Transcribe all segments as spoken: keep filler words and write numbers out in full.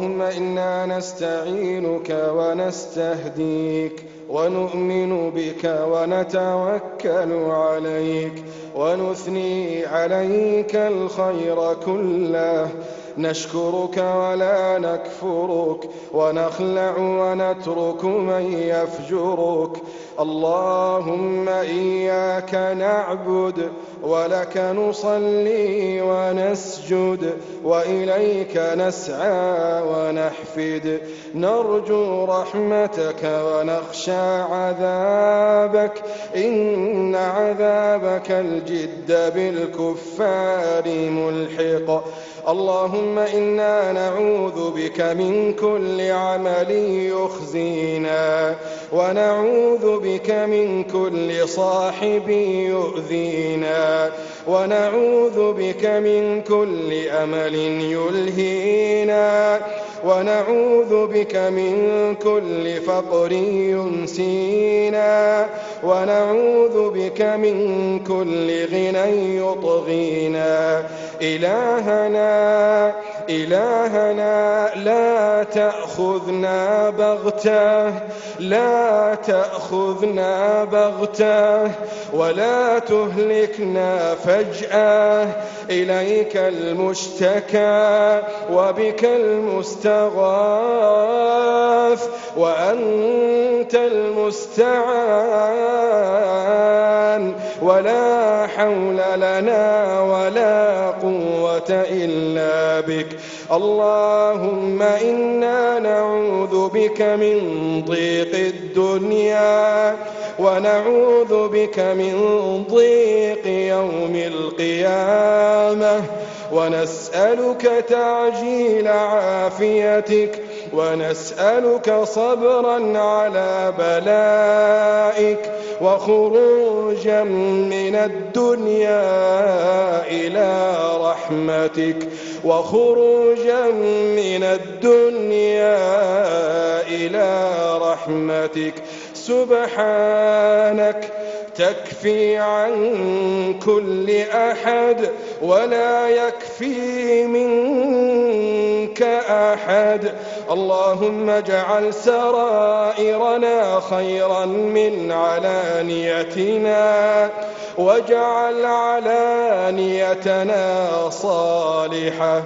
اللهم إنا نستعينك ونستهديك ونؤمن بك ونتوكل عليك ونثني عليك الخير كله، نشكرك ولا نكفرك، ونخلع ونترك من يفجرك. اللهم إياك نعبد ولك نصلي ونسجد وإليك نسعى ونحفد، نرجو رحمتك ونخشى عذابك، إن عذابك الجد بالكفار ملحق. اللهم إنا نعوذ بك من كل عمل يخزينا، ونعوذ بك من كل صاحب يؤذينا، ونعوذ بك من كل أمل يلهينا، ونعوذ بك من كل فقر ينسينا، ونعوذ بك من كل غنى يطغينا. إلهنا إلهنا لا تأخذنا بغتة، لا تأخذنا بغتة، ولا تهلكنا فجأة. إليك المشتكى وبك المستغاث، وأنت المستعان، ولا حول لنا ولا قوة إلا بك. اللهم إنا نعوذ بك من ضيق الدنيا، ونعوذ بك من ضيق يوم القيامة، ونسألك تعجيل عافيتك، ونسألك صبرا على بلائك، وخروجا من الدنيا إلى رحمتك، وخروجا من الدنيا إلى رحمتك. سبحانك تكفي عن كل أحد، ولا يكفي منك أحد. اللهم اجعل سرائرنا خيرا من علانيتنا، واجعل علانيتنا صالحة.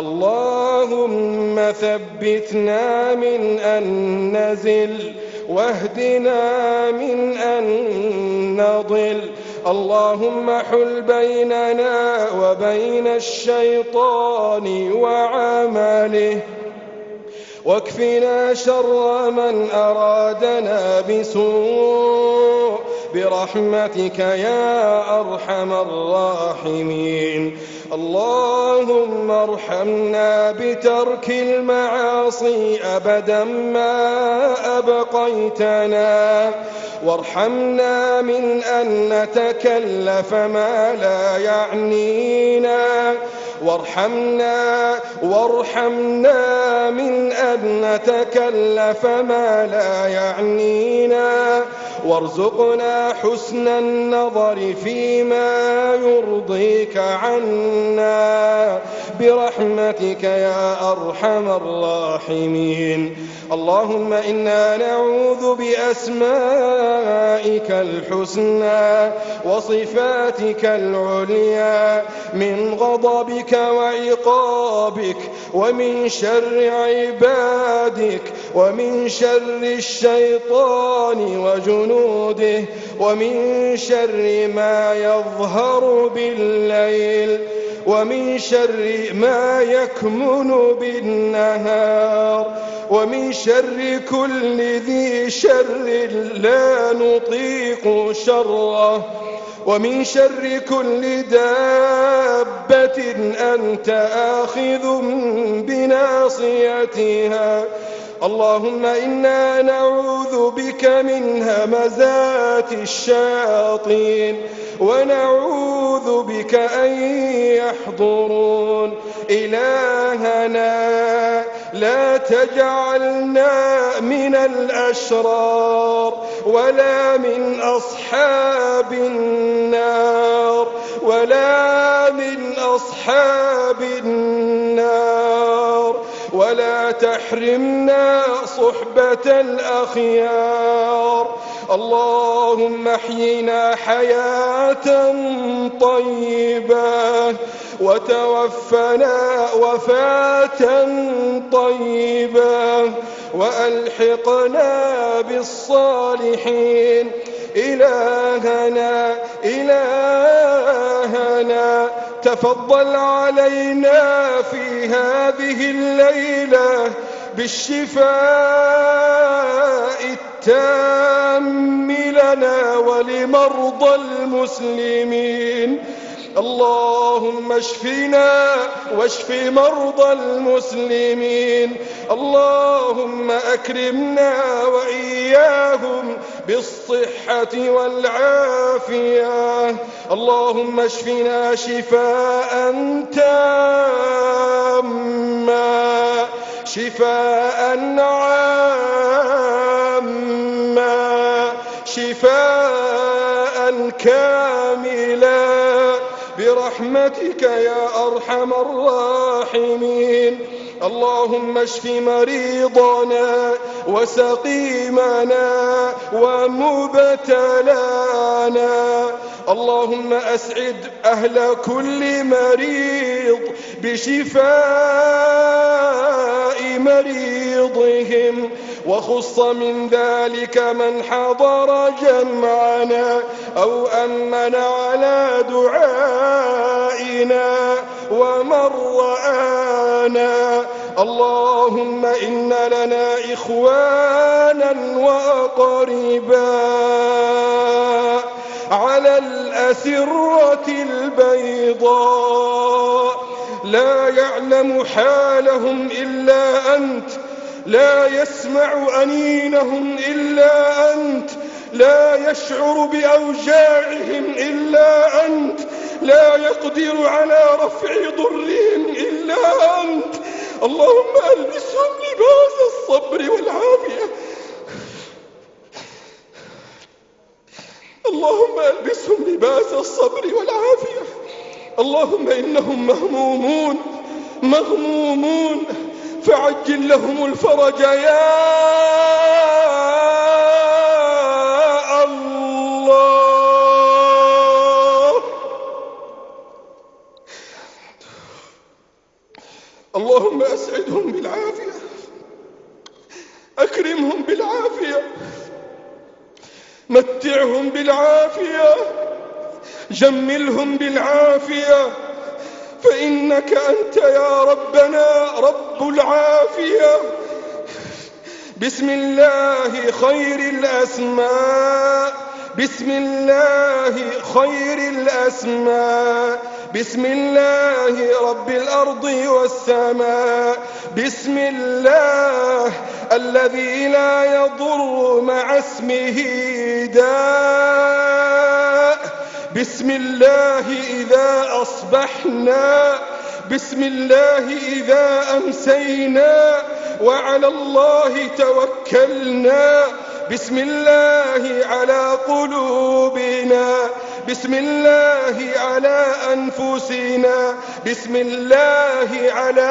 اللهم ثبتنا من أن نزل، واهدنا من أن نضل. اللهم حل بيننا وبين الشيطان وعمله، واكفنا شر من أرادنا بسوء، برحمتك يا أرحم الراحمين. اللهم ارحمنا بترك المعاصي أبدا ما أبقيتنا، وارحمنا من أن نتكلف ما لا يعنينا، وارحمنا وارحمنا من أن نتكلف ما لا يعنينا، وارزقنا حسن النظر فيما يرضيك عنا، برحمتك يا أرحم الراحمين. اللهم إنا نعوذ بأسمائك الحسنى وصفاتك العليا من غضبك وعقابك، ومن شر عبادك، ومن شر الشيطان وجنوده، ومن شر ما يظهر بالليل، ومن شر ما يكمن بالنهار، ومن شر كل ذي شر لا نطيق شره، ومن شر كل دابة أنت آخذ بناصيتها. اللهم إنا نعوذ بك من همزات الشياطين، ونعوذ بك أن يحضرون. إلهنا لا تجعلنا من الأشرار، ولا من أصحاب النار، ولا من أصحاب النار، ولا تحرمنا صحبة الأخيار. اللهم احينا حياة طيبة وتوفنا وفاة طيبة وألحقنا بالصالحين. إلهنا إلهنا تفضل علينا في هذه الليلة بالشفاء التام لنا ولمرضى المسلمين. اللهم اشفنا واشف مرضى المسلمين. اللهم أكرمنا وإياهم بالصحة والعافية. اللهم اشفنا شفاء تاما شفاء عاما شفاء كاملا برحمتك يا أرحم الراحمين. اللهم اشف مريضنا وسقيمنا ومبتلانا. اللهم أسعد أهل كل مريض بشفاء مريضهم، وخص من ذلك من حضر جمعنا أو أمن على دعائنا ومن رآنا. اللهم إن لنا إخوانا وأقرباء على الأسرة البيضاء لا يعلم حالهم إلا أنت، لا يسمع أنينهم إلا أنت، لا يشعر بأوجاعهم إلا أنت، لا يقدر على رفع ضرهم إلا أنت. اللهم ألبسهم لباس الصبر والعافية. اللهم ألبسهم لباس الصبر والعافية. اللهم إنهم مهمومون مغمومون فعجل لهم الفرج يا الله. اللهم أسعدهم بالعافية، أكرمهم بالعافية، متعهم بالعافية، جملهم بالعافية، فإنك أنت يا ربنا رب العافية. بسم الله خير الأسماء، بسم الله خير الأسماء، بسم الله رب الأرض والسماء، بسم الله الذي لا يضر مع اسمه داء، بسم الله إذا أصبحنا، بسم الله إذا أمسينا، وعلى الله توكلنا. بسم الله على قلوبنا، بسم الله على أنفسنا، بسم الله على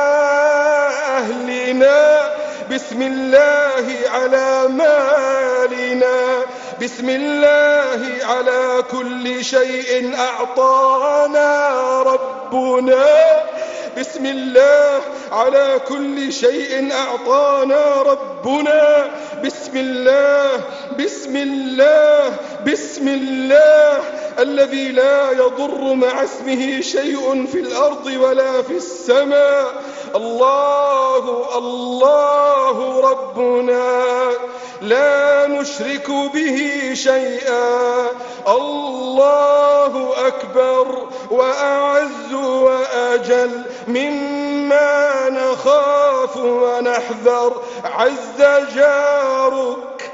أهلنا، بسم الله على مالنا، بسم الله على كل شيء أعطانا ربنا، بسم الله على كل شيء أعطانا ربنا. بسم الله بسم الله بسم الله الذي لا يضر مع اسمه شيء في الأرض ولا في السماء. الله الله ربنا لا نشرك به شيئا. الله أكبر وأعز وأجل مما نخاف ونحذر. عز جارك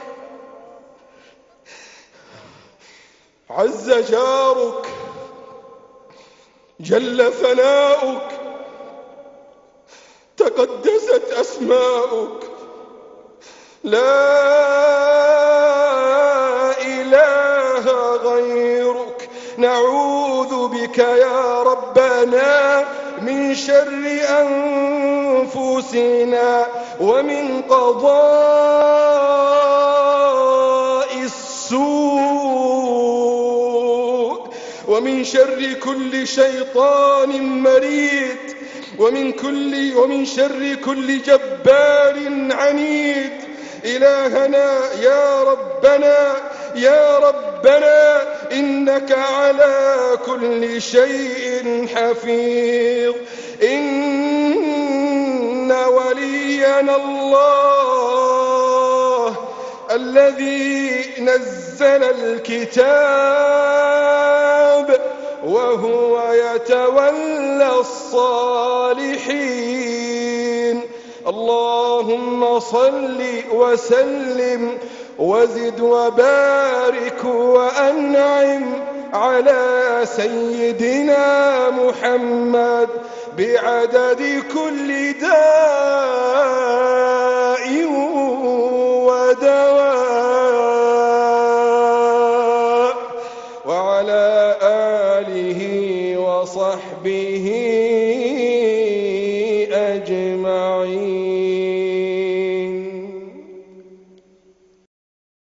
عز جارك جل ثناؤك تقدست أسماؤك. لا إله غيرك. نعوذ بك يا ربنا من شر نفوسنا ومن قضاء السوء ومن شر كل شيطان مريد ومن كل ومن شر كل جبار عنيد. إلهنا يا ربنا يا ربنا إنك على كل شيء حفيظ. إن ولينا الله الذي نزل الكتاب وهو يتولى الصالحين. اللهم صل وسلم وزد وبارك وأنعم على سيدنا محمد بعدد كل داء ودواء وعلى آله وصحبه أجمعين.